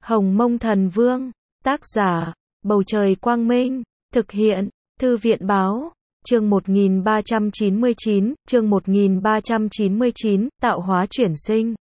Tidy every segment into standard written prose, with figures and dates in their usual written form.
Hồng Mông Thần Vương, tác giả, Bầu Trời Quang Minh, thực hiện, Thư viện Báo, chương 1399, tạo hóa chuyển sinh.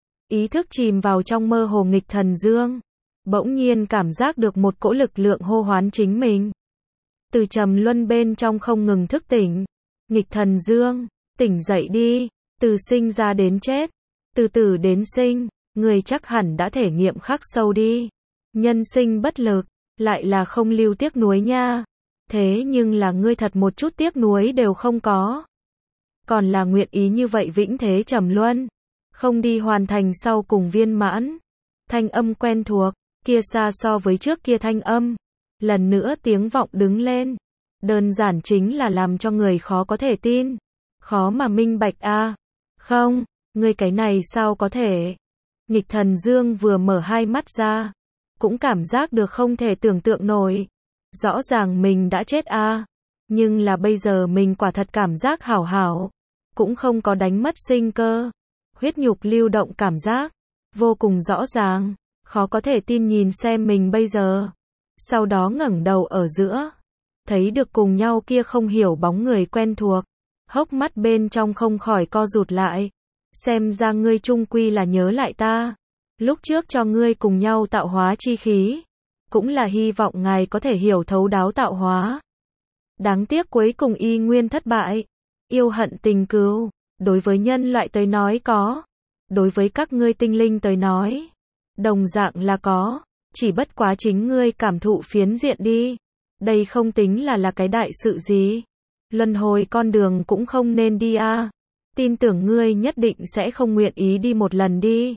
Ý thức chìm vào trong mơ hồ nghịch thần dương, bỗng nhiên cảm giác được một cỗ lực lượng hô hoán chính mình. Từ trầm luân bên trong không ngừng thức tỉnh. Nghịch thần dương, tỉnh dậy đi, từ sinh ra đến chết, từ tử đến sinh, người chắc hẳn đã thể nghiệm khắc sâu đi. Nhân sinh bất lực, lại là không lưu tiếc nuối nha. Thế nhưng là ngươi thật một chút tiếc nuối đều không có. Còn là nguyện ý như vậy vĩnh thế trầm luân, không đi hoàn thành sau cùng viên mãn. Thanh âm quen thuộc, kia xa so với trước kia thanh âm. Lần nữa tiếng vọng đứng lên. Đơn giản chính là làm cho người khó có thể tin. Khó mà minh bạch a. Không, ngươi cái này sao có thể? Nghịch thần dương vừa mở hai mắt ra, cũng cảm giác được không thể tưởng tượng nổi. Rõ ràng mình đã chết a, nhưng là bây giờ mình quả thật cảm giác hảo hảo, cũng không có đánh mất sinh cơ. Huyết nhục lưu động cảm giác, vô cùng rõ ràng, khó có thể tin nhìn xem mình bây giờ. Sau đó ngẩng đầu ở giữa, thấy được cùng nhau kia không hiểu bóng người quen thuộc, hốc mắt bên trong không khỏi co rụt lại. Xem ra ngươi chung quy là nhớ lại ta. Lúc trước cho ngươi cùng nhau tạo hóa chi khí, cũng là hy vọng ngài có thể hiểu thấu đáo tạo hóa. Đáng tiếc cuối cùng y nguyên thất bại. Yêu hận tình cừu, đối với nhân loại tới nói có, đối với các ngươi tinh linh tới nói, đồng dạng là có, chỉ bất quá chính ngươi cảm thụ phiến diện đi. Đây không tính là cái đại sự gì. Luân hồi con đường cũng không nên đi a. Tin tưởng ngươi nhất định sẽ không nguyện ý đi một lần đi.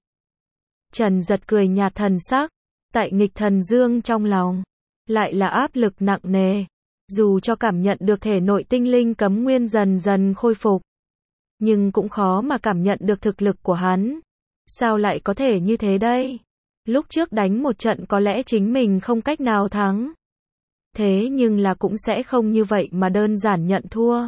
Trần Giật cười nhạt thần sắc, tại nghịch thần dương trong lòng, lại là áp lực nặng nề. Dù cho cảm nhận được thể nội tinh linh cấm nguyên dần dần khôi phục, nhưng cũng khó mà cảm nhận được thực lực của hắn. Sao lại có thể như thế đây? Lúc trước đánh một trận có lẽ chính mình không cách nào thắng. Thế nhưng là cũng sẽ không như vậy mà đơn giản nhận thua.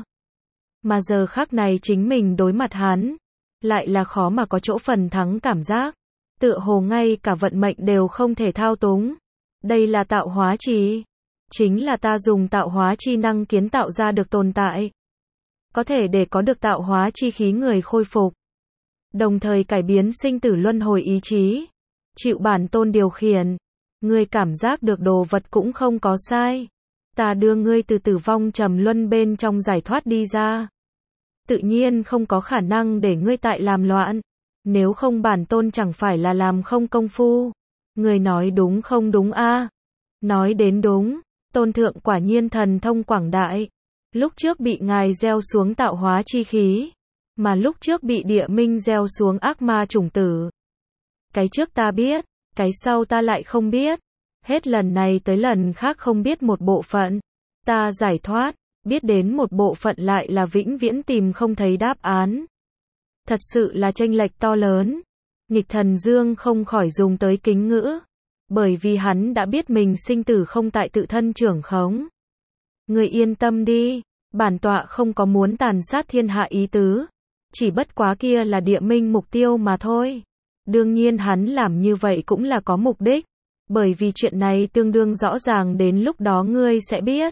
Mà giờ khắc này chính mình đối mặt hắn, lại là khó mà có chỗ phần thắng cảm giác. Tựa hồ ngay cả vận mệnh đều không thể thao túng. Đây là tạo hóa chi. Chính là ta dùng tạo hóa chi năng kiến tạo ra được tồn tại. Có thể để có được tạo hóa chi khí người khôi phục. Đồng thời cải biến sinh tử luân hồi ý chí. Chịu bản tôn điều khiển. Ngươi cảm giác được đồ vật cũng không có sai. Ta đưa ngươi từ tử vong trầm luân bên trong giải thoát đi ra. Tự nhiên không có khả năng để ngươi tại làm loạn. Nếu không bản tôn chẳng phải là làm không công phu. Ngươi nói đúng không đúng a? Nói đến đúng, tôn thượng quả nhiên thần thông quảng đại. Lúc trước bị ngài gieo xuống tạo hóa chi khí, mà lúc trước bị địa minh gieo xuống ác ma chủng tử. Cái trước ta biết, cái sau ta lại không biết. Hết lần này tới lần khác không biết một bộ phận. Ta giải thoát, biết đến một bộ phận lại là vĩnh viễn tìm không thấy đáp án. Thật sự là chênh lệch to lớn. Nghịch thần dương không khỏi dùng tới kính ngữ. Bởi vì hắn đã biết mình sinh tử không tại tự thân trưởng khống. Người yên tâm đi, bản tọa không có muốn tàn sát thiên hạ ý tứ. Chỉ bất quá kia là địa minh mục tiêu mà thôi. Đương nhiên hắn làm như vậy cũng là có mục đích. Bởi vì chuyện này tương đương rõ ràng đến lúc đó ngươi sẽ biết.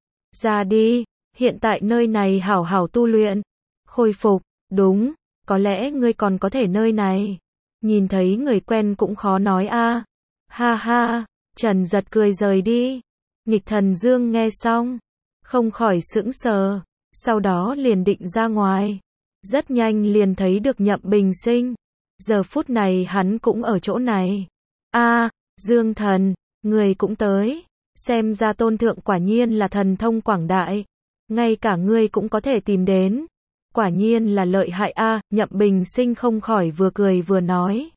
Ra đi, hiện tại nơi này hảo hảo tu luyện. Khôi phục, đúng, có lẽ ngươi còn có thể nơi này. Nhìn thấy người quen cũng khó nói a. Ha ha, Trần Giật cười rời đi. Nghịch thần dương nghe xong, không khỏi sững sờ, sau đó liền định ra ngoài. Rất nhanh liền thấy được Nhậm Bình Sinh. Giờ phút này hắn cũng ở chỗ này. A, Dương thần, người cũng tới. Xem ra tôn thượng quả nhiên là thần thông quảng đại. Ngay cả ngươi cũng có thể tìm đến. Quả nhiên là lợi hại a. Nhậm Bình Sinh không khỏi vừa cười vừa nói.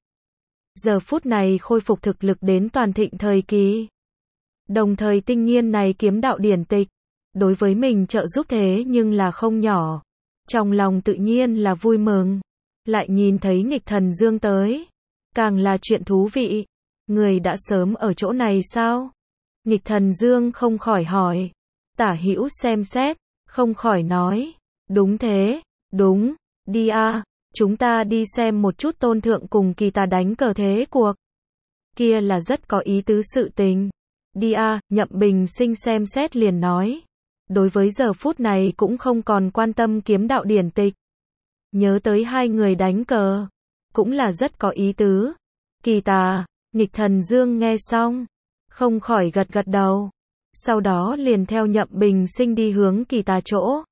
Giờ phút này khôi phục thực lực đến toàn thịnh thời kỳ. Đồng thời tinh nghiên này kiếm đạo điển tịch, đối với mình trợ giúp thế nhưng là không nhỏ. Trong lòng tự nhiên là vui mừng. Lại nhìn thấy nghịch thần dương tới, càng là chuyện thú vị. Người đã sớm ở chỗ này sao? Nghịch thần dương không khỏi hỏi. Tả hữu xem xét, không khỏi nói. Đúng thế, đúng, đi a. Chúng ta đi xem một chút tôn thượng cùng kỳ tà đánh cờ thế cuộc. kia là rất có ý tứ sự tình. Đi a, Nhậm Bình Sinh xem xét liền nói. Đối với giờ phút này cũng không còn quan tâm kiếm đạo điển tịch. Nhớ tới hai người đánh cờ, cũng là rất có ý tứ. Kỳ Tà, Nghịch Thần Dương nghe xong, không khỏi gật gật đầu. Sau đó liền theo Nhậm Bình Sinh đi hướng Kỳ Tà chỗ.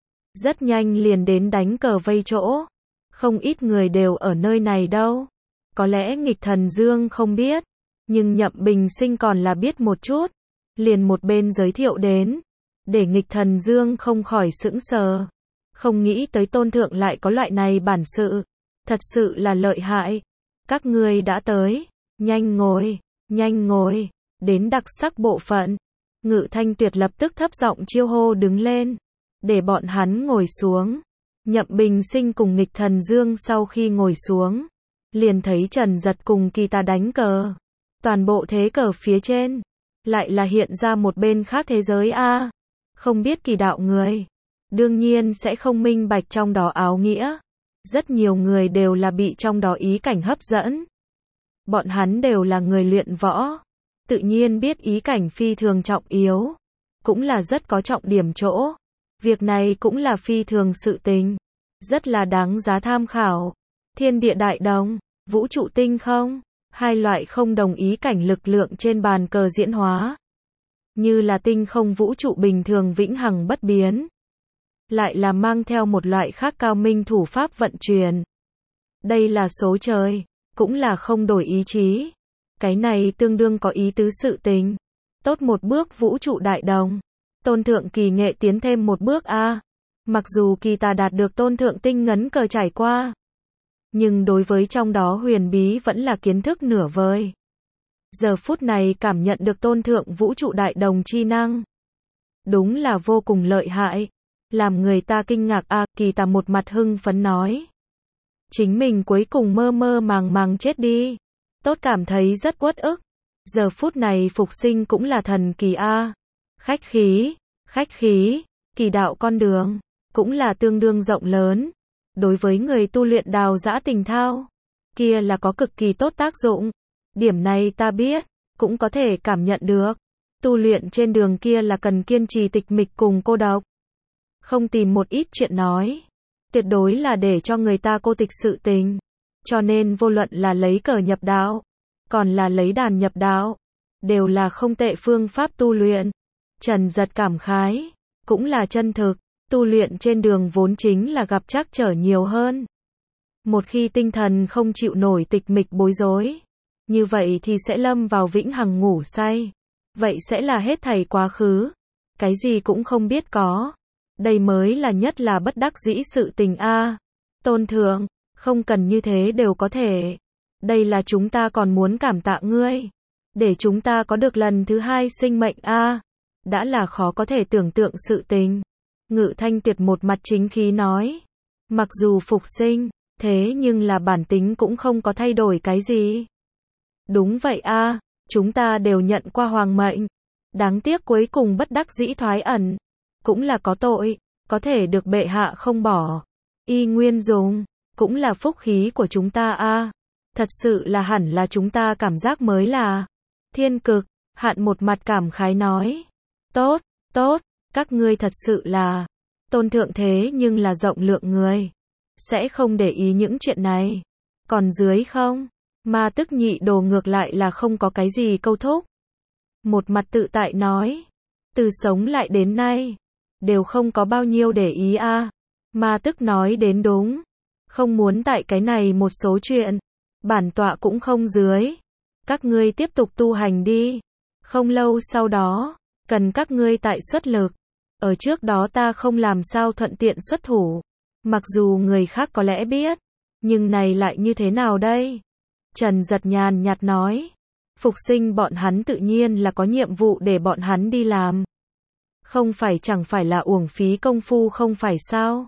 Rất nhanh liền đến đánh cờ vây chỗ. Không ít người đều ở nơi này đâu. Có lẽ Nghịch Thần Dương không biết, nhưng Nhậm Bình Sinh còn là biết một chút. Liền một bên giới thiệu đến, để Nghịch Thần Dương không khỏi sững sờ. Không nghĩ tới Tôn Thượng lại có loại này bản sự. Thật sự là lợi hại. Các ngươi đã tới. Nhanh ngồi, nhanh ngồi. Đến đặc sắc bộ phận. Ngự Thanh Tuyệt lập tức thấp giọng chiêu hô đứng lên. Để bọn hắn ngồi xuống. Nhậm Bình Sinh cùng Nghịch Thần Dương sau khi ngồi xuống. Liền thấy Trần Giật cùng Kỳ Tà đánh cờ. Toàn bộ thế cờ phía trên. Lại là hiện ra một bên khác thế giới a. Không biết kỳ đạo người. Đương nhiên sẽ không minh bạch trong đó áo nghĩa. Rất nhiều người đều là bị trong đó ý cảnh hấp dẫn. Bọn hắn đều là người luyện võ. Tự nhiên biết ý cảnh phi thường trọng yếu. Cũng là rất có trọng điểm chỗ. Việc này cũng là phi thường sự tình. Rất là đáng giá tham khảo. Thiên địa đại đồng, vũ trụ tinh không. Hai loại không đồng ý cảnh lực lượng trên bàn cờ diễn hóa. Như là tinh không vũ trụ bình thường vĩnh hằng bất biến. Lại là mang theo một loại khác cao minh thủ pháp vận chuyển. Đây là số trời, cũng là không đổi ý chí. Cái này tương đương có ý tứ sự tình. Tốt một bước vũ trụ đại đồng. Tôn Thượng kỳ nghệ tiến thêm một bước a. Mặc dù Kỳ Tà đạt được Tôn Thượng tinh ngấn cờ trải qua. Nhưng đối với trong đó huyền bí vẫn là kiến thức nửa vời. Giờ phút này cảm nhận được Tôn Thượng vũ trụ đại đồng chi năng. Đúng là vô cùng lợi hại. Làm người ta kinh ngạc a. Kỳ Tà một mặt hưng phấn nói. Chính mình cuối cùng mơ mơ màng màng chết đi. Tốt cảm thấy rất uất ức. Giờ phút này phục sinh cũng là thần kỳ a. Khách khí, kỳ đạo con đường, cũng là tương đương rộng lớn. Đối với người tu luyện đào dã tình thao, kia là có cực kỳ tốt tác dụng. Điểm này ta biết, cũng có thể cảm nhận được. Tu luyện trên đường kia là cần kiên trì tịch mịch cùng cô độc. Không tìm một ít chuyện nói. Tuyệt đối là để cho người ta cô tịch sự tình. Cho nên vô luận là lấy cờ nhập đạo, còn là lấy đàn nhập đạo, đều là không tệ phương pháp tu luyện. Trần Giật cảm khái, cũng là chân thực, tu luyện trên đường vốn chính là gặp trắc trở nhiều hơn. Một khi tinh thần không chịu nổi tịch mịch bối rối, như vậy thì sẽ lâm vào vĩnh hằng ngủ say. Vậy sẽ là hết thảy quá khứ, cái gì cũng không biết có. Đây mới là nhất là bất đắc dĩ sự tình a. Tôn Thượng, không cần như thế đều có thể. Đây là chúng ta còn muốn cảm tạ ngươi, để chúng ta có được lần thứ hai sinh mệnh a. Đã là khó có thể tưởng tượng sự tình. Ngự Thanh Tuyệt một mặt chính khí nói. Mặc dù phục sinh, thế nhưng là bản tính cũng không có thay đổi cái gì. Đúng vậy a, chúng ta đều nhận qua hoàng mệnh. Đáng tiếc cuối cùng bất đắc dĩ thoái ẩn. Cũng là có tội, có thể được bệ hạ không bỏ. Y nguyên dùng, cũng là phúc khí của chúng ta a. Thật sự là hẳn là chúng ta cảm giác mới là. Thiên Cực, Hạn một mặt cảm khái nói. Tốt, tốt, các ngươi thật sự là. Tôn Thượng thế nhưng là rộng lượng người. Sẽ không để ý những chuyện này. Còn dưới không? Ma Tức Nhị Đồ ngược lại là không có cái gì câu thúc. Một mặt tự tại nói. Từ sống lại đến nay, đều không có bao nhiêu để ý a. Ma Tức nói đến đúng. Không muốn tại cái này một số chuyện. Bản tọa cũng không dưới. Các ngươi tiếp tục tu hành đi. Không lâu sau đó, cần các ngươi tại xuất lực. Ở trước đó ta không làm sao thuận tiện xuất thủ. Mặc dù người khác có lẽ biết, nhưng này lại như thế nào đây? Trần Giật nhàn nhạt nói. Phục sinh bọn hắn tự nhiên là có nhiệm vụ để bọn hắn đi làm. Không phải chẳng phải là uổng phí công phu không phải sao?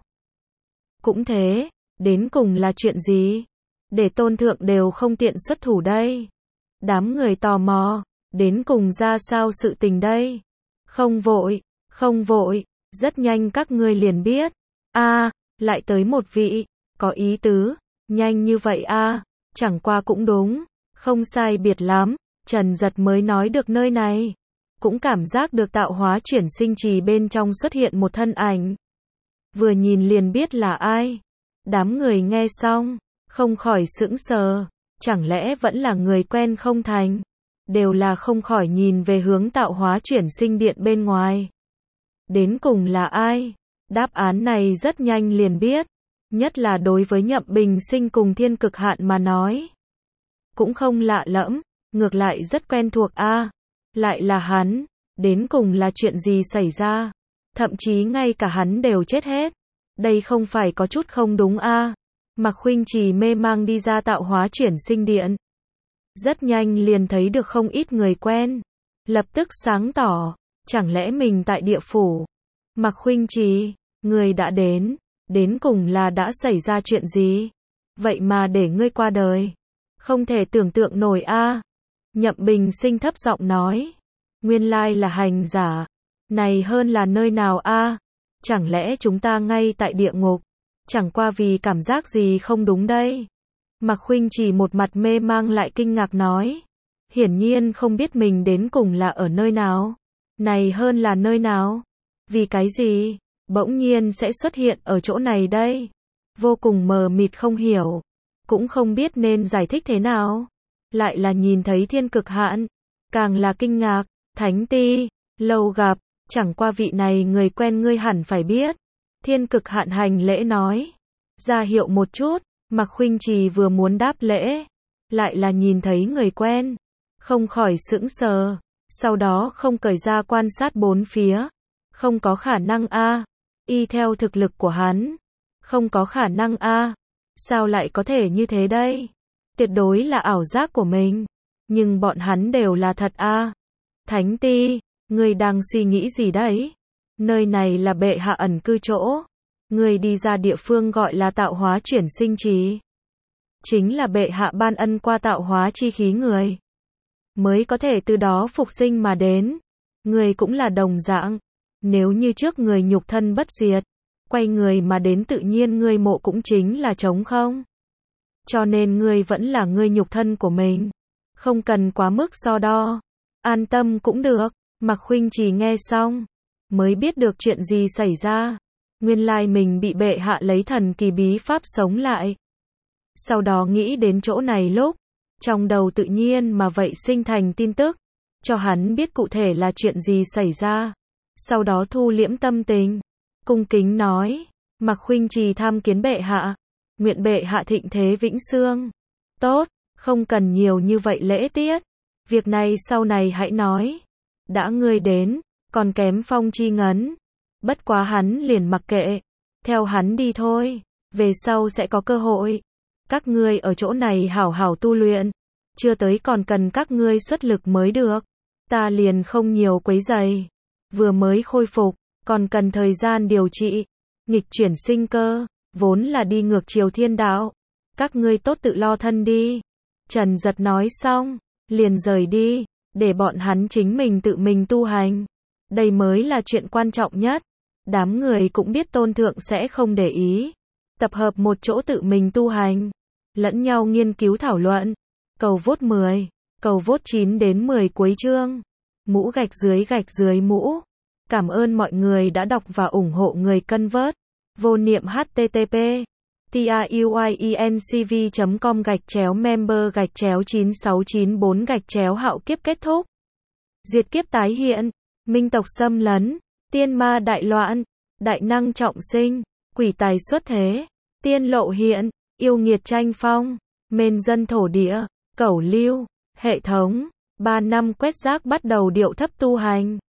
Cũng thế, đến cùng là chuyện gì? Để Tôn Thượng đều không tiện xuất thủ đây. Đám người tò mò, đến cùng ra sao sự tình đây? Không vội, rất nhanh các ngươi liền biết. A, lại tới một vị, có ý tứ, nhanh như vậy a, chẳng qua cũng đúng, Không sai biệt lắm, Trần Giật mới nói được nơi này. Cũng cảm giác được tạo hóa chuyển sinh trì bên trong xuất hiện một thân ảnh. Vừa nhìn liền biết là ai. Đám người nghe xong, không khỏi sững sờ. Chẳng lẽ vẫn là người quen không thành? Đều là không khỏi nhìn về hướng tạo hóa chuyển sinh điện bên ngoài. Đến cùng là ai? Đáp án này rất nhanh liền biết. Nhất là đối với Nhậm Bình Sinh cùng Thiên Cực Hạn mà nói. Cũng không lạ lẫm, ngược lại rất quen thuộc a. Lại là hắn, đến cùng là chuyện gì xảy ra? Thậm chí ngay cả hắn đều chết hết. Đây không phải có chút không đúng a. Mạc Khuynh Trì mê mang đi ra tạo hóa chuyển sinh điện. Rất nhanh liền thấy được không ít người quen. Lập tức sáng tỏ, chẳng lẽ mình tại địa phủ? Mạc Khuynh Trì, người đã đến cùng là đã xảy ra chuyện gì? Vậy mà để ngươi qua đời. Không thể tưởng tượng nổi a. Nhậm Bình Sinh thấp giọng nói. Nguyên lai là hành giả. Này hơn là nơi nào a? Chẳng lẽ chúng ta ngay tại địa ngục? Chẳng qua vì cảm giác gì không đúng đây? Mạc Khuynh Trì một mặt mê mang lại kinh ngạc nói. Hiển nhiên không biết mình đến cùng là ở nơi nào. Này hơn là nơi nào? Vì cái gì? Bỗng nhiên sẽ xuất hiện ở chỗ này đây? Vô cùng mờ mịt không hiểu. Cũng không biết nên giải thích thế nào. Lại là nhìn thấy Thiên Cực Hạn. Càng là kinh ngạc. Thánh Ti, lâu gặp. Chẳng qua vị này người quen ngươi hẳn phải biết. Thiên Cực Hạn hành lễ nói. Ra hiệu một chút. Mạc Khuynh Trì vừa muốn đáp lễ. Lại là nhìn thấy người quen. Không khỏi sững sờ. Sau đó không cởi ra quan sát bốn phía. Không có khả năng a. Y theo thực lực của hắn. Không có khả năng a. Sao lại có thể như thế đây? Tuyệt đối là ảo giác của mình. Nhưng bọn hắn đều là thật a. Thánh Ti, ngươi đang suy nghĩ gì đấy? Nơi này là bệ hạ ẩn cư chỗ. Ngươi đi ra địa phương gọi là tạo hóa chuyển sinh trì. Chính là bệ hạ ban ân qua tạo hóa chi khí người. Mới có thể từ đó phục sinh mà đến. Ngươi cũng là đồng dạng. Nếu như trước người nhục thân bất diệt, quay người mà đến tự nhiên ngươi mộ cũng chính là trống không. Cho nên ngươi vẫn là ngươi nhục thân của mình. Không cần quá mức so đo. An tâm cũng được. Mạc Khuynh Trì nghe xong, mới biết được chuyện gì xảy ra. Nguyên lai mình bị bệ hạ lấy thần kỳ bí pháp sống lại. Sau đó nghĩ đến chỗ này lúc, trong đầu tự nhiên mà vậy sinh thành tin tức, cho hắn biết cụ thể là chuyện gì xảy ra. Sau đó thu liễm tâm tình, cung kính nói, Mạc Khuynh Trì tham kiến bệ hạ, nguyện bệ hạ thịnh thế vĩnh xương. Tốt, không cần nhiều như vậy lễ tiết, việc này sau này hãy nói. Đã ngươi đến, còn kém Phong Chi Ngấn. Bất quá hắn liền mặc kệ, theo hắn đi thôi, về sau sẽ có cơ hội. Các ngươi ở chỗ này hảo hảo tu luyện, chưa tới còn cần các ngươi xuất lực mới được. Ta liền không nhiều quấy rầy, vừa mới khôi phục, còn cần thời gian điều trị, nghịch chuyển sinh cơ, vốn là đi ngược chiều thiên đạo. Các ngươi tốt tự lo thân đi. Trần Giật nói xong, liền rời đi, để bọn hắn chính mình tự mình tu hành. Đây mới là chuyện quan trọng nhất. Đám người cũng biết Tôn Thượng sẽ không để ý. Tập hợp một chỗ tự mình tu hành, lẫn nhau nghiên cứu thảo luận. Cầu vote 10, cầu vote 9 đến 10 cuối chương. Mũ gạch dưới mũ. Cảm ơn mọi người đã đọc và ủng hộ người cân vớt. Vô niệm http truyencv.com/member/9694 hạo kiếp kết thúc. Diệt kiếp tái hiện, minh tộc xâm lấn, tiên ma đại loạn, đại năng trọng sinh, quỷ tài xuất thế, tiên lộ hiện, yêu nghiệt tranh phong, mên dân thổ địa, cẩu lưu, hệ thống, 3 năm quét rác bắt đầu điệu thấp tu hành.